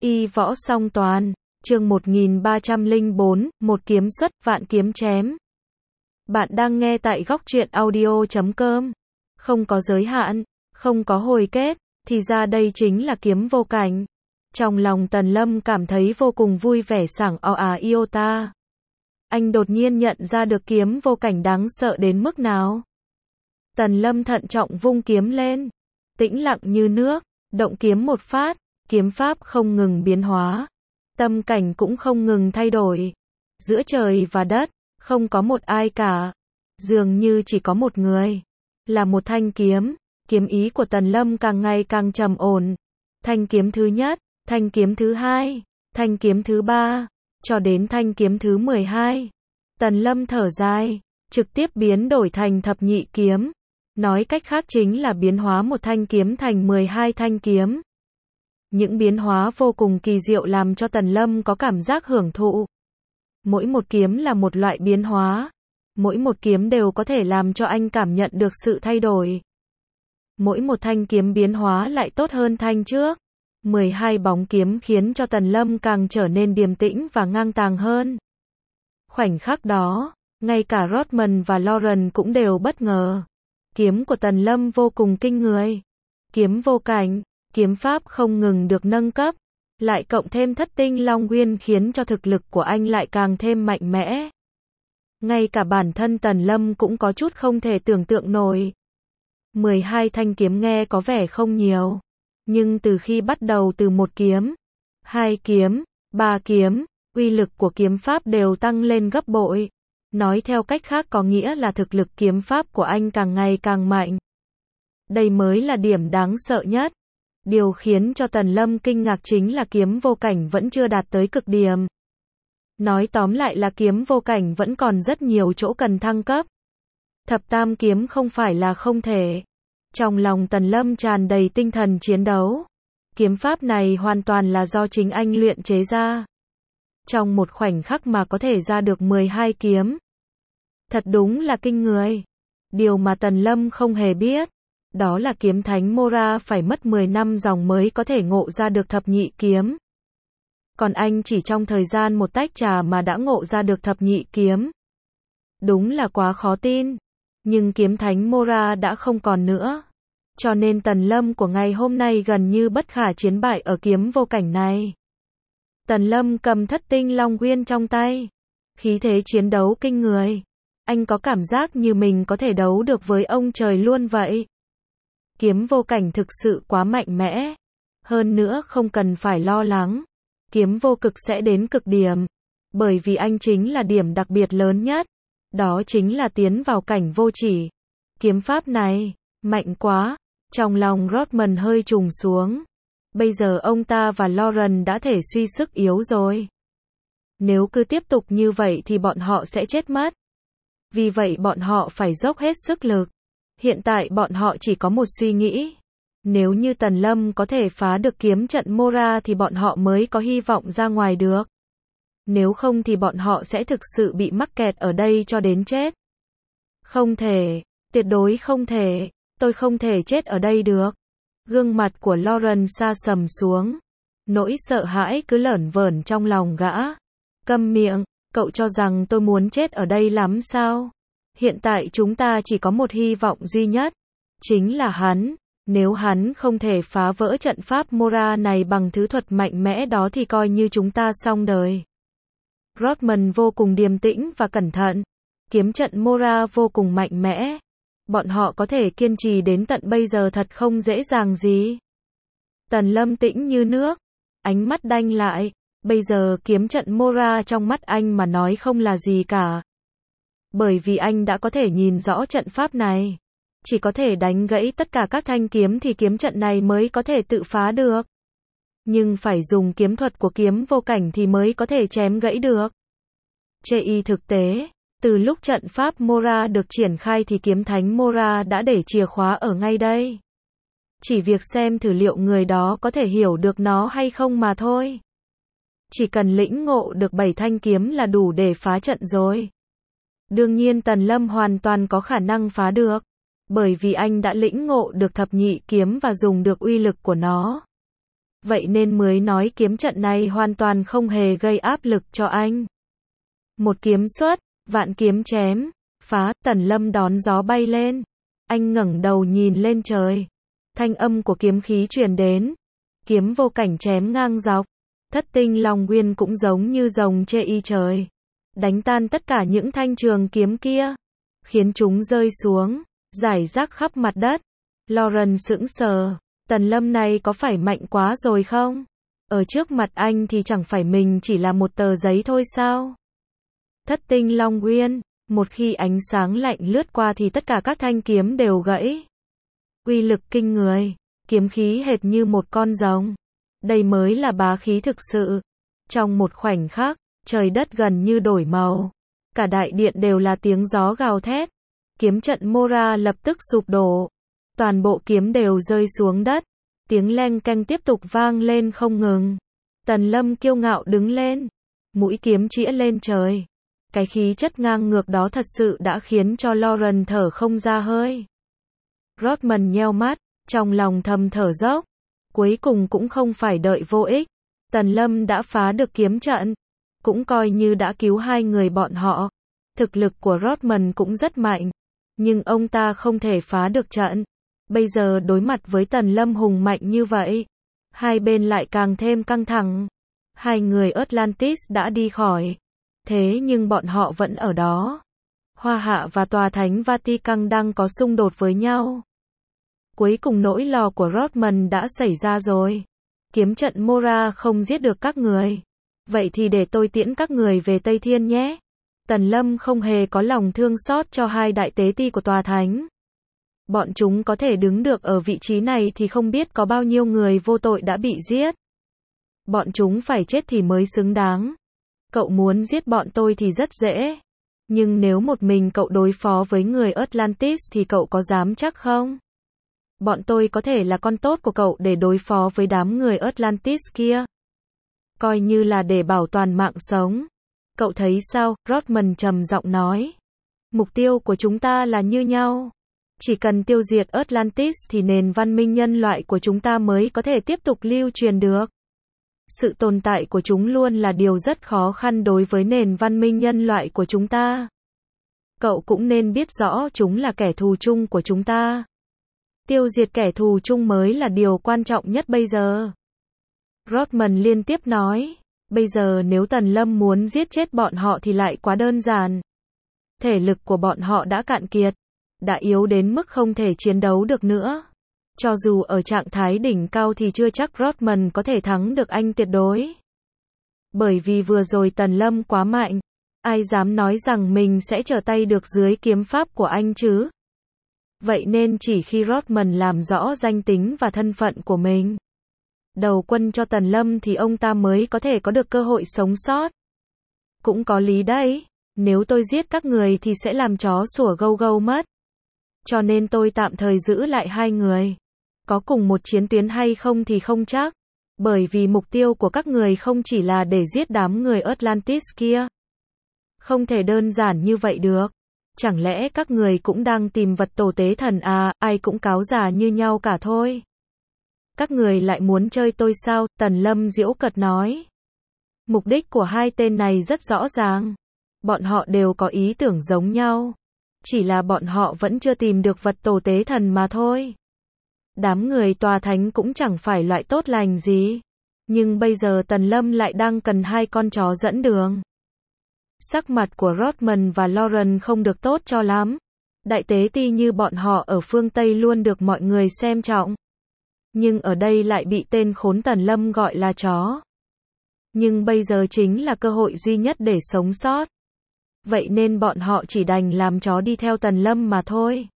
Y võ song toàn, chương 1304, một kiếm xuất vạn kiếm chém. Bạn đang nghe tại góc truyện audio.com. Không có giới hạn, không có hồi kết, thì ra đây chính là kiếm vô cảnh. Trong lòng Tần Lâm cảm thấy vô cùng vui vẻ sảng iota. Anh đột nhiên nhận ra được kiếm vô cảnh đáng sợ đến mức nào. Tần Lâm thận trọng vung kiếm lên, tĩnh lặng như nước, động kiếm một phát, kiếm pháp không ngừng biến hóa, tâm cảnh cũng không ngừng thay đổi. Giữa trời và đất, không có một ai cả, dường như chỉ có một người, là một thanh kiếm. Kiếm ý của Tần Lâm càng ngày càng trầm ổn. Thanh kiếm thứ nhất, thanh kiếm thứ hai, thanh kiếm thứ ba, cho đến thanh kiếm thứ 12. Tần Lâm thở dài, trực tiếp biến đổi thành thập nhị kiếm. Nói cách khác chính là biến hóa một thanh kiếm thành 12 thanh kiếm. Những biến hóa vô cùng kỳ diệu làm cho Tần Lâm có cảm giác hưởng thụ. Mỗi một kiếm là một loại biến hóa. Mỗi một kiếm đều có thể làm cho anh cảm nhận được sự thay đổi. Mỗi một thanh kiếm biến hóa lại tốt hơn thanh trước. 12 bóng kiếm khiến cho Tần Lâm càng trở nên điềm tĩnh và ngang tàng hơn. Khoảnh khắc đó, ngay cả Rodman và Lauren cũng đều bất ngờ. Kiếm của Tần Lâm vô cùng kinh người. Kiếm vô cảnh, kiếm pháp không ngừng được nâng cấp, lại cộng thêm thất tinh long nguyên khiến cho thực lực của anh lại càng thêm mạnh mẽ. Ngay cả bản thân Tần Lâm cũng có chút không thể tưởng tượng nổi. 12 thanh kiếm nghe có vẻ không nhiều, nhưng từ khi bắt đầu từ một kiếm, 2 kiếm, 3 kiếm, uy lực của kiếm pháp đều tăng lên gấp bội. Nói theo cách khác có nghĩa là thực lực kiếm pháp của anh càng ngày càng mạnh. Đây mới là điểm đáng sợ nhất. Điều khiến cho Tần Lâm kinh ngạc chính là kiếm vô cảnh vẫn chưa đạt tới cực điểm. Nói tóm lại là kiếm vô cảnh vẫn còn rất nhiều chỗ cần thăng cấp. Thập tam kiếm không phải là không thể. Trong lòng Tần Lâm tràn đầy tinh thần chiến đấu. Kiếm pháp này hoàn toàn là do chính anh luyện chế ra. Trong một khoảnh khắc mà có thể ra được 12 kiếm. Thật đúng là kinh người. Điều mà Tần Lâm không hề biết, đó là kiếm thánh Mora phải mất 10 năm dòng mới có thể ngộ ra được thập nhị kiếm. Còn anh chỉ trong thời gian một tách trà mà đã ngộ ra được thập nhị kiếm. Đúng là quá khó tin. Nhưng kiếm thánh Mora đã không còn nữa. Cho nên Tần Lâm của ngày hôm nay gần như bất khả chiến bại ở kiếm vô cảnh này. Tần Lâm cầm thất tinh long nguyên trong tay. Khí thế chiến đấu kinh người. Anh có cảm giác như mình có thể đấu được với ông trời luôn vậy. Kiếm vô cảnh thực sự quá mạnh mẽ. Hơn nữa không cần phải lo lắng. Kiếm vô cực sẽ đến cực điểm. Bởi vì anh chính là điểm đặc biệt lớn nhất. Đó chính là tiến vào cảnh vô chỉ. Kiếm pháp này, mạnh quá. Trong lòng Rodman hơi trùng xuống. Bây giờ ông ta và Lauren đã thể suy sức yếu rồi. Nếu cứ tiếp tục như vậy thì bọn họ sẽ chết mất. Vì vậy bọn họ phải dốc hết sức lực. Hiện tại bọn họ chỉ có một suy nghĩ. Nếu như Tần Lâm có thể phá được kiếm trận Mora thì bọn họ mới có hy vọng ra ngoài được. Nếu không thì bọn họ sẽ thực sự bị mắc kẹt ở đây cho đến chết. Không thể, tuyệt đối không thể, tôi không thể chết ở đây được. Gương mặt của Lauren sa sầm xuống. Nỗi sợ hãi cứ lởn vởn trong lòng gã. Câm miệng, cậu cho rằng tôi muốn chết ở đây lắm sao? Hiện tại chúng ta chỉ có một hy vọng duy nhất. Chính là hắn. Nếu hắn không thể phá vỡ trận pháp Mora này bằng thứ thuật mạnh mẽ đó thì coi như chúng ta xong đời. Rodman vô cùng điềm tĩnh và cẩn thận. Kiếm trận Mora vô cùng mạnh mẽ. Bọn họ có thể kiên trì đến tận bây giờ thật không dễ dàng gì. Tần Lâm tĩnh như nước. Ánh mắt đanh lại. Bây giờ kiếm trận Mora trong mắt anh mà nói không là gì cả. Bởi vì anh đã có thể nhìn rõ trận pháp này. Chỉ có thể đánh gãy tất cả các thanh kiếm thì kiếm trận này mới có thể tự phá được. Nhưng phải dùng kiếm thuật của kiếm vô cảnh thì mới có thể chém gãy được. Chê thực tế, từ lúc trận pháp Mora được triển khai thì kiếm thánh Mora đã để chìa khóa ở ngay đây. Chỉ việc xem thử liệu người đó có thể hiểu được nó hay không mà thôi. Chỉ cần lĩnh ngộ được 7 thanh kiếm là đủ để phá trận rồi. Đương nhiên Tần Lâm hoàn toàn có khả năng phá được. Bởi vì anh đã lĩnh ngộ được thập nhị kiếm và dùng được uy lực của nó. vậy nên mới nói kiếm trận này hoàn toàn không hề gây áp lực cho anh. Một kiếm xuất, vạn kiếm chém, phá, Tần Lâm đón gió bay lên. Anh ngẩng đầu nhìn lên trời. Thanh âm của kiếm khí truyền đến. Kiếm vô cảnh chém ngang dọc. Thất tinh long nguyên cũng giống như rồng chê y trời. Đánh tan tất cả những thanh trường kiếm kia. Khiến chúng rơi xuống, rải rác khắp mặt đất. Lauren sững sờ. Tần Lâm này có phải mạnh quá rồi không? Ở trước mặt anh thì chẳng phải mình chỉ là một tờ giấy thôi sao? Thất tinh long nguyên, một khi ánh sáng lạnh lướt qua thì tất cả các thanh kiếm đều gãy. Uy lực kinh người, kiếm khí hệt như một con rồng. Đây mới là bá khí thực sự. Trong một khoảnh khắc, trời đất gần như đổi màu. Cả đại điện đều là tiếng gió gào thét. Kiếm trận Mora lập tức sụp đổ. Toàn bộ kiếm đều rơi xuống đất. Tiếng leng keng tiếp tục vang lên không ngừng. Tần Lâm kiêu ngạo đứng lên. Mũi kiếm chĩa lên trời. Cái khí chất ngang ngược đó thật sự đã khiến cho Lauren thở không ra hơi. Rodman nheo mắt, trong lòng thầm thở dốc. Cuối cùng cũng không phải đợi vô ích. Tần Lâm đã phá được kiếm trận. Cũng coi như đã cứu hai người bọn họ. Thực lực của Rodman cũng rất mạnh. Nhưng ông ta không thể phá được trận. Bây giờ đối mặt với Tần Lâm hùng mạnh như vậy. Hai bên lại càng thêm căng thẳng. Hai người Atlantis đã đi khỏi. Thế nhưng bọn họ vẫn ở đó. Hoa Hạ và Tòa Thánh Vatican đang có xung đột với nhau. Cuối cùng nỗi lo của Rodman đã xảy ra rồi. Kiếm trận Mora không giết được các người. Vậy thì để tôi tiễn các người về Tây Thiên nhé. Tần Lâm không hề có lòng thương xót cho hai đại tế ti của Tòa Thánh. Bọn chúng có thể đứng được ở vị trí này thì không biết có bao nhiêu người vô tội đã bị giết. Bọn chúng phải chết thì mới xứng đáng. Cậu muốn giết bọn tôi thì rất dễ. Nhưng nếu một mình cậu đối phó với người Atlantis thì cậu có dám chắc không? Bọn tôi có thể là con tốt của cậu để đối phó với đám người Atlantis kia. Coi như là để bảo toàn mạng sống. Cậu thấy sao? Rodman trầm giọng nói. Mục tiêu của chúng ta là như nhau. Chỉ cần tiêu diệt Atlantis thì nền văn minh nhân loại của chúng ta mới có thể tiếp tục lưu truyền được. Sự tồn tại của chúng luôn là điều rất khó khăn đối với nền văn minh nhân loại của chúng ta. Cậu cũng nên biết rõ chúng là kẻ thù chung của chúng ta. Tiêu diệt kẻ thù chung mới là điều quan trọng nhất bây giờ. Rodman liên tiếp nói. Bây giờ nếu Tần Lâm muốn giết chết bọn họ thì lại quá đơn giản. Thể lực của bọn họ đã cạn kiệt. Đã yếu đến mức không thể chiến đấu được nữa. Cho dù ở trạng thái đỉnh cao thì chưa chắc Rodman có thể thắng được anh tuyệt đối. Bởi vì vừa rồi Tần Lâm quá mạnh. Ai dám nói rằng mình sẽ trở tay được dưới kiếm pháp của anh chứ? Vậy nên chỉ khi Rodman làm rõ danh tính và thân phận của mình, đầu quân cho Tần Lâm thì ông ta mới có thể có được cơ hội sống sót. Cũng có lý đấy. Nếu tôi giết các người thì sẽ làm chó sủa gâu gâu mất. Cho nên tôi tạm thời giữ lại hai người. Có cùng một chiến tuyến hay không thì không chắc. Bởi vì mục tiêu của các người không chỉ là để giết đám người Atlantis kia. Không thể đơn giản như vậy được. Chẳng lẽ các người cũng đang tìm vật tổ tế thần à? Ai cũng cáo già như nhau cả thôi. Các người lại muốn chơi tôi sao? Tần Lâm giễu cợt nói. Mục đích của hai tên này rất rõ ràng. Bọn họ đều có ý tưởng giống nhau. Chỉ là bọn họ vẫn chưa tìm được vật tổ tế thần mà thôi. Đám người Tòa Thánh cũng chẳng phải loại tốt lành gì. Nhưng bây giờ Tần Lâm lại đang cần hai con chó dẫn đường. Sắc mặt của Rodman và Lauren không được tốt cho lắm. Đại tế ti như bọn họ ở phương Tây luôn được mọi người xem trọng. Nhưng ở đây lại bị tên khốn Tần Lâm gọi là chó. Nhưng bây giờ chính là cơ hội duy nhất để sống sót. Vậy nên bọn họ chỉ đành làm chó đi theo Tần Lâm mà thôi.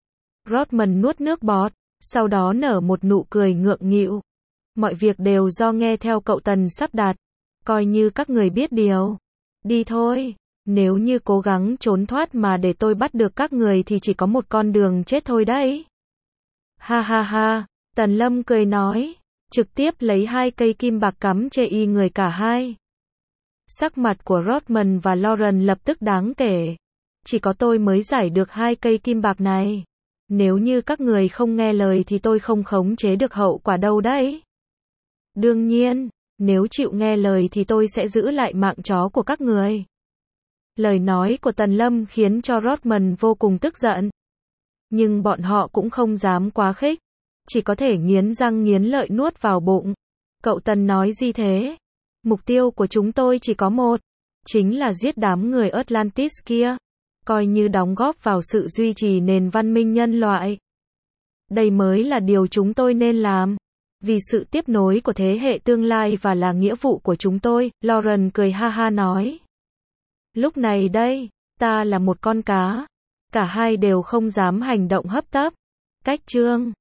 Rodman nuốt nước bọt, sau đó nở một nụ cười ngượng nghịu. Mọi việc đều do nghe theo cậu Tần sắp đặt. Coi như các người biết điều. Đi thôi. Nếu như cố gắng trốn thoát mà để tôi bắt được các người thì chỉ có một con đường chết thôi đấy. Ha ha ha. Tần Lâm cười nói. Trực tiếp lấy hai cây kim bạc cắm chê y người cả hai. Sắc mặt của Rodman và Lauren lập tức đáng kể. Chỉ có tôi mới giải được hai cây kim bạc này. Nếu như các người không nghe lời thì tôi không khống chế được hậu quả đâu đấy. Đương nhiên, nếu chịu nghe lời thì tôi sẽ giữ lại mạng chó của các người. Lời nói của Tần Lâm khiến cho Rodman vô cùng tức giận. Nhưng bọn họ cũng không dám quá khích. Chỉ có thể nghiến răng nghiến lợi nuốt vào bụng. Cậu Tần nói gì thế? Mục tiêu của chúng tôi chỉ có một. Chính là giết đám người Atlantis kia. Coi như đóng góp vào sự duy trì nền văn minh nhân loại. Đây mới là điều chúng tôi nên làm. Vì sự tiếp nối của thế hệ tương lai và là nghĩa vụ của chúng tôi, Lauren cười ha ha nói. Lúc này đây, ta là một con cá. Cả hai đều không dám hành động hấp tấp. Cách chương